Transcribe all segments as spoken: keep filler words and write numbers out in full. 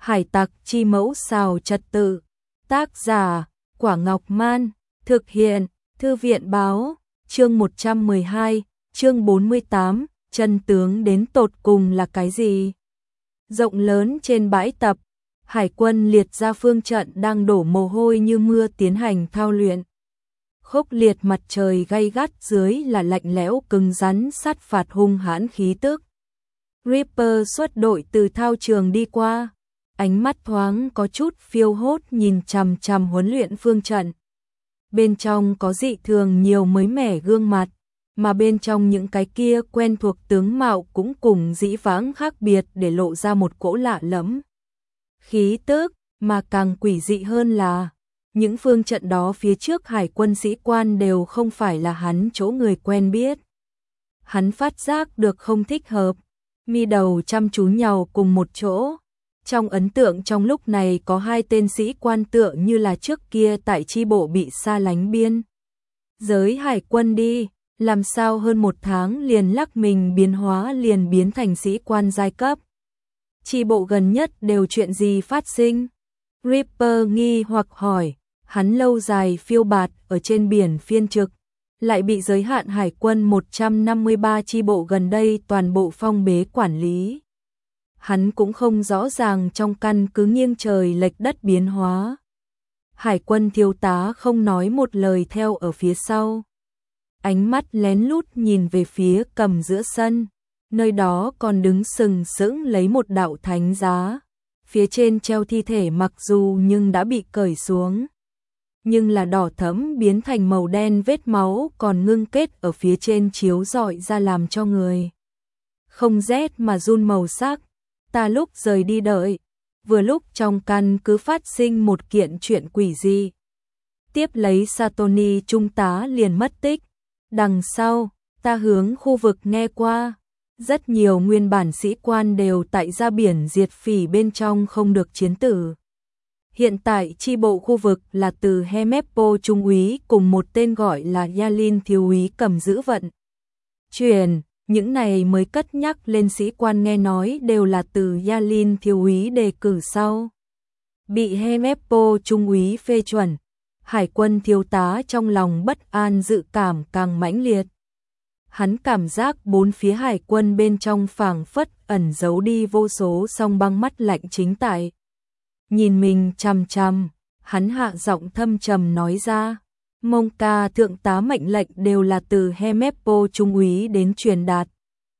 Hải tặc chi mẫu xào trật tự. Tác giả, Quả Ngọc Man. Thực hiện, Thư viện Báo. Chương một trăm mười hai, chương bốn mươi tám, chân tướng đến tột cùng là cái gì? Rộng lớn trên bãi tập, Hải quân liệt ra phương trận đang đổ mồ hôi như mưa tiến hành thao luyện. Khốc liệt mặt trời gay gắt dưới là lạnh lẽo cứng rắn sát phạt hung hãn khí tức. Reaper xuất đội từ thao trường đi qua, ánh mắt thoáng có chút phiêu hốt nhìn chằm chằm huấn luyện phương trận. Bên trong có dị thường nhiều mới mẻ gương mặt, mà bên trong những cái kia quen thuộc tướng mạo cũng cùng dĩ vãng khác biệt để lộ ra một cỗ lạ lẫm khí tức, mà càng quỷ dị hơn là những phương trận đó phía trước hải quân sĩ quan đều không phải là hắn chỗ người quen biết. Hắn phát giác được không thích hợp, mi đầu chăm chú nhau cùng một chỗ. Trong ấn tượng trong lúc này có hai tên sĩ quan tựa như là trước kia tại chi bộ bị xa lánh biên giới hải quân đi, làm sao hơn một tháng liền lắc mình biến hóa liền biến thành sĩ quan giai cấp. Chi bộ gần nhất đều chuyện gì phát sinh? Reaper nghi hoặc hỏi, hắn lâu dài phiêu bạt ở trên biển phiên trực, lại bị giới hạn hải quân một trăm năm mươi ba chi bộ gần đây toàn bộ phong bế quản lý. Hắn cũng không rõ ràng trong căn cứ nghiêng trời lệch đất biến hóa. Hải quân thiếu tá không nói một lời theo ở phía sau. Ánh mắt lén lút nhìn về phía cầm giữa sân, nơi đó còn đứng sừng sững lấy một đạo thánh giá. Phía trên treo thi thể mặc dù nhưng đã bị cởi xuống, nhưng là đỏ thẫm biến thành màu đen, vết máu còn ngưng kết ở phía trên chiếu rọi ra làm cho người không rét mà run màu sắc. Ta lúc rời đi đợi, vừa lúc trong căn cứ phát sinh một kiện chuyện quỷ dị. Tiếp lấy Satoni trung tá liền mất tích. Đằng sau, ta hướng khu vực nghe qua, rất nhiều nguyên bản sĩ quan đều tại ra biển diệt phỉ bên trong không được chiến tử. Hiện tại chi bộ khu vực là từ Hemepo trung úy cùng một tên gọi là Yalin thiếu úy cầm giữ vận chuyển. Những này mới cất nhắc lên sĩ quan nghe nói đều là từ Yalin thiếu úy đề cử sau. Bị Hemepo trung úy phê chuẩn, hải quân thiếu tá trong lòng bất an dự cảm càng mãnh liệt. Hắn cảm giác bốn phía hải quân bên trong phảng phất ẩn giấu đi vô số song băng mắt lạnh chính tại. Nhìn mình chằm chằm, hắn hạ giọng thâm trầm nói ra. Mông ca thượng tá mệnh lệnh đều là từ Hemepo trung úy đến truyền đạt.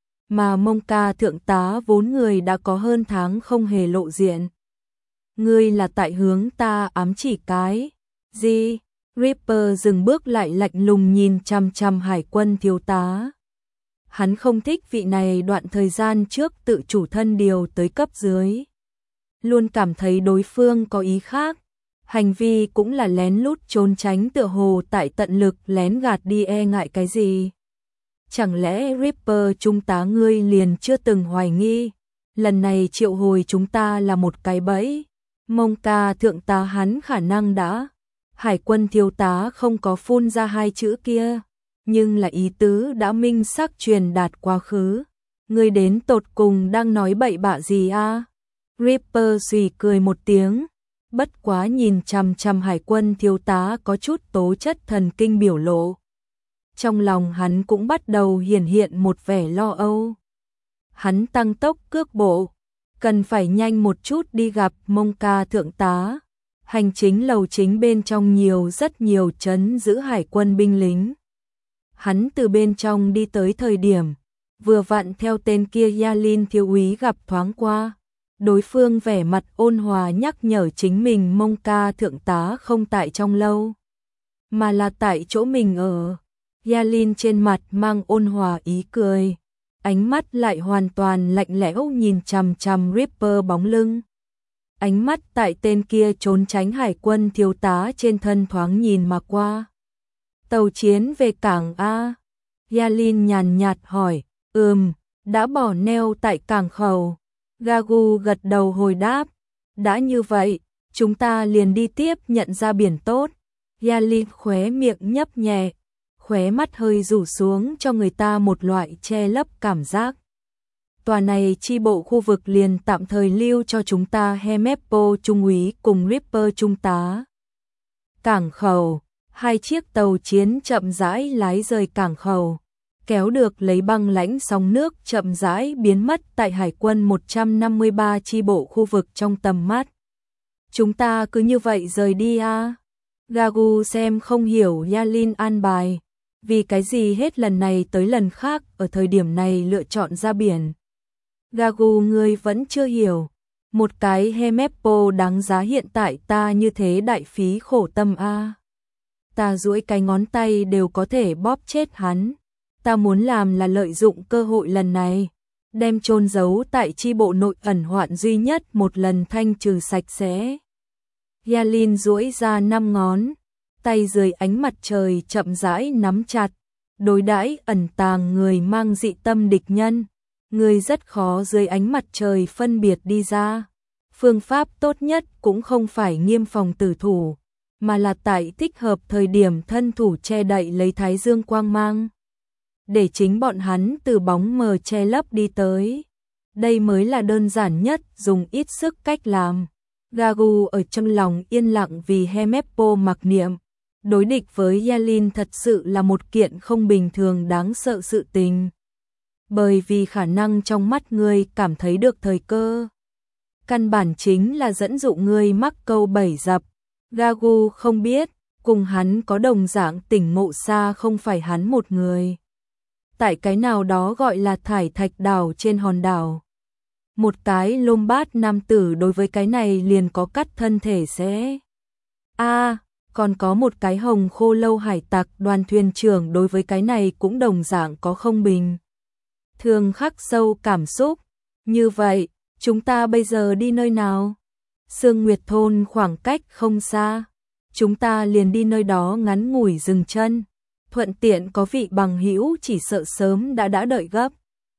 Mà Mông ca thượng tá vốn người đã có hơn tháng không hề lộ diện. Ngươi là tại hướng ta ám chỉ cái gì? Reaper dừng bước lại lạnh lùng nhìn chằm chằm hải quân thiếu tá. Hắn không thích vị này đoạn thời gian trước tự chủ thân điều tới cấp dưới. Luôn cảm thấy đối phương có ý khác. Hành vi cũng là lén lút trốn tránh tựa hồ tại tận lực lén gạt đi e ngại cái gì. Chẳng lẽ Reaper trung tá ngươi liền chưa từng hoài nghi, lần này triệu hồi chúng ta là một cái bẫy. Mông ca thượng tá hắn khả năng đã. Hải quân thiếu tá không có phun ra hai chữ kia, nhưng là ý tứ đã minh xác truyền đạt quá khứ. Ngươi đến tột cùng đang nói bậy bạ gì a? À? Reaper suy cười một tiếng. Bất quá nhìn chằm chằm hải quân thiếu tá có chút tố chất thần kinh biểu lộ. Trong lòng hắn cũng bắt đầu hiển hiện một vẻ lo âu. Hắn tăng tốc cước bộ, cần phải nhanh một chút đi gặp Mông ca thượng tá. Hành chính lầu chính bên trong nhiều rất nhiều trấn giữ hải quân binh lính. Hắn từ bên trong đi tới thời điểm, vừa vặn theo tên kia Yalin thiếu úy gặp thoáng qua. Đối phương vẻ mặt ôn hòa nhắc nhở chính mình Mông ca thượng tá không tại trong lâu, mà là tại chỗ mình ở. Yalin trên mặt mang ôn hòa ý cười, ánh mắt lại hoàn toàn lạnh lẽo nhìn chằm chằm Reaper bóng lưng. Ánh mắt tại tên kia trốn tránh hải quân thiếu tá trên thân thoáng nhìn mà qua. Tàu chiến về cảng A? Yalin nhàn nhạt hỏi. Ừm, đã bỏ neo tại cảng khẩu. Gagu gật đầu hồi đáp. Đã như vậy, chúng ta liền đi tiếp nhận ra biển tốt. Yalin khóe miệng nhấp nhẹ, khóe mắt hơi rủ xuống cho người ta một loại che lấp cảm giác tòa này chi bộ khu vực liền tạm thời lưu cho chúng ta Hemeppo trung úy cùng Ripper trung tá. Cảng khẩu, hai chiếc tàu chiến chậm rãi lái rời cảng khẩu, kéo được lấy băng lãnh sóng nước chậm rãi biến mất tại hải quân một trăm năm mươi ba chi bộ khu vực trong tầm mắt. Chúng ta cứ như vậy rời đi à? Gagu xem không hiểu Yalin an bài, vì cái gì hết lần này tới lần khác ở thời điểm này lựa chọn ra biển. Gagu ngươi vẫn chưa hiểu, một cái Hemeppo đáng giá hiện tại ta như thế đại phí khổ tâm a. À. Ta duỗi cái ngón tay đều có thể bóp chết hắn. Ta muốn làm là lợi dụng cơ hội lần này, đem chôn giấu tại chi bộ nội ẩn hoạn duy nhất một lần thanh trừ sạch sẽ. Yalin duỗi ra năm ngón, tay dưới ánh mặt trời chậm rãi nắm chặt, đối đãi ẩn tàng người mang dị tâm địch nhân, người rất khó dưới ánh mặt trời phân biệt đi ra. Phương pháp tốt nhất cũng không phải nghiêm phòng tử thủ, mà là tại thích hợp thời điểm thân thủ che đậy lấy thái dương quang mang, để chính bọn hắn từ bóng mờ che lấp đi tới. Đây mới là đơn giản nhất, dùng ít sức cách làm. Gagu ở trong lòng yên lặng vì Hemeppo mặc niệm. Đối địch với Yalin thật sự là một kiện không bình thường đáng sợ sự tình. Bởi vì khả năng trong mắt ngươi cảm thấy được thời cơ. Căn bản chính là dẫn dụ ngươi mắc câu bẫy dập. Gagu không biết, cùng hắn có đồng dạng tỉnh ngộ xa không phải hắn một người. Tại cái nào đó gọi là thải thạch đảo trên hòn đảo. Một cái lôm bát nam tử đối với cái này liền có cắt thân thể sẽ. a à, còn có một cái hồng khô lâu hải tặc đoàn thuyền trưởng đối với cái này cũng đồng dạng có không bình. Thường khắc sâu cảm xúc. Như vậy, chúng ta bây giờ đi nơi nào? Sương Nguyệt thôn khoảng cách không xa. Chúng ta liền đi nơi đó ngắn ngủi dừng chân. Thuận tiện có vị bằng hữu chỉ sợ sớm đã đã đợi gấp.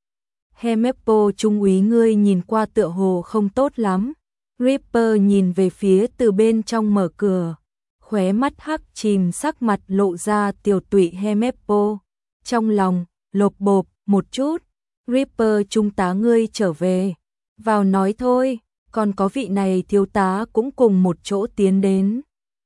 Hemeppo trung úy ngươi nhìn qua tựa hồ không tốt lắm. Ripper nhìn về phía từ bên trong mở cửa. Khóe mắt hắc chìm sắc mặt lộ ra tiểu tụy Hemeppo. Trong lòng, lộp bộp một chút. Ripper trung tá ngươi trở về. Vào nói thôi, còn có vị này thiếu tá cũng cùng một chỗ tiến đến.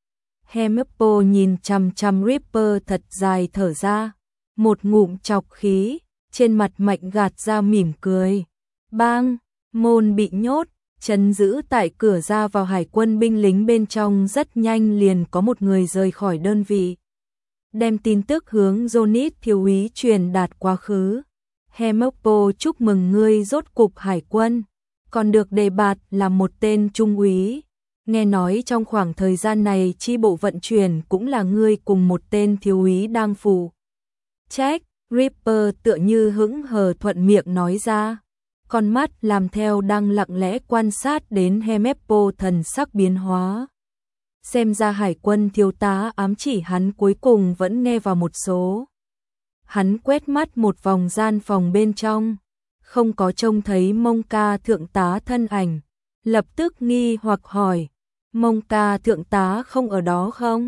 Hemeppo nhìn chằm chằm Ripper thật dài thở ra. Một ngụm chọc khí, trên mặt mạnh gạt ra mỉm cười. Bang, môn bị nhốt, trấn giữ tại cửa ra vào hải quân binh lính bên trong rất nhanh liền có một người rời khỏi đơn vị. Đem tin tức hướng Johnny thiếu úy truyền đạt quá khứ. Hemeppo chúc mừng ngươi rốt cục hải quân, còn được đề bạt là một tên trung úy. Nghe nói trong khoảng thời gian này chi bộ vận chuyển cũng là ngươi cùng một tên thiếu úy đang phụ trách. Ripper tựa như hững hờ thuận miệng nói ra. Con mắt làm theo đang lặng lẽ quan sát đến Hemeppo thần sắc biến hóa. Xem ra hải quân thiếu tá ám chỉ hắn cuối cùng vẫn nghe vào một số. Hắn quét mắt một vòng gian phòng bên trong, không có trông thấy Mông Ca thượng tá thân ảnh, lập tức nghi hoặc hỏi, Mông Ca thượng tá không ở đó không?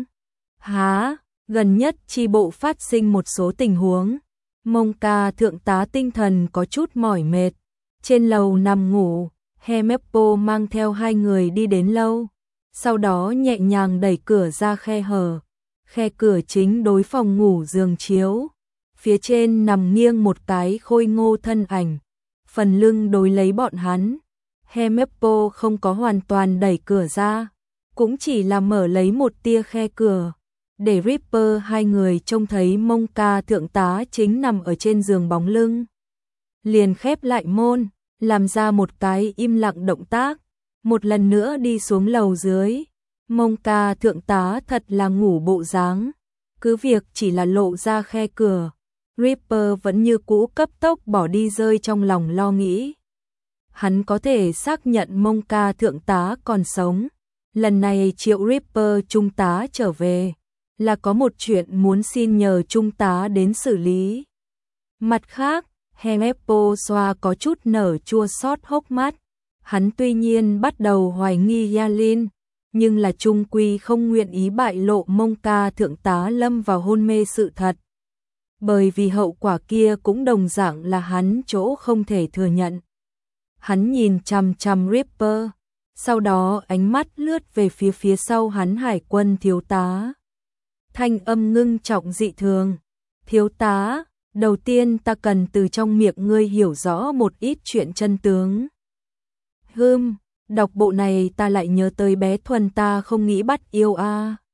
Hả? Gần nhất chi bộ phát sinh một số tình huống, Mông Ca thượng tá tinh thần có chút mỏi mệt, trên lầu nằm ngủ. Hemeppo mang theo hai người đi đến lâu, sau đó nhẹ nhàng đẩy cửa ra khe hở, khe cửa chính đối phòng ngủ giường chiếu. Phía trên nằm nghiêng một cái khôi ngô thân ảnh, phần lưng đối lấy bọn hắn. Hemeppo không có hoàn toàn đẩy cửa ra, cũng chỉ là mở lấy một tia khe cửa, để Ripper hai người trông thấy Mông Ca thượng tá chính nằm ở trên giường bóng lưng. Liền khép lại môn, làm ra một cái im lặng động tác, một lần nữa đi xuống lầu dưới. Mông Ca thượng tá thật là ngủ bộ dáng, cứ việc chỉ là lộ ra khe cửa, Ripper vẫn như cũ cấp tốc bỏ đi rơi trong lòng lo nghĩ. Hắn có thể xác nhận Mông Ca thượng tá còn sống. Lần này triệu Ripper trung tá trở về, là có một chuyện muốn xin nhờ trung tá đến xử lý. Mặt khác, Hemeppo xoa có chút nở chua xót hốc mắt. Hắn tuy nhiên bắt đầu hoài nghi Yalin, nhưng là trung quy không nguyện ý bại lộ Mông Ca thượng tá lâm vào hôn mê sự thật. bởi vì hậu quả kia cũng đồng dạng là hắn chỗ không thể thừa nhận. Hắn nhìn chằm chằm Ripper, sau đó ánh mắt lướt về phía phía sau hắn Hải quân thiếu tá. Thanh âm ngưng trọng dị thường, thiếu tá, đầu tiên ta cần từ trong miệng ngươi hiểu rõ một ít chuyện chân tướng. Hừm, đọc bộ này ta lại nhớ tới bé Thuần ta không nghĩ bắt yêu a.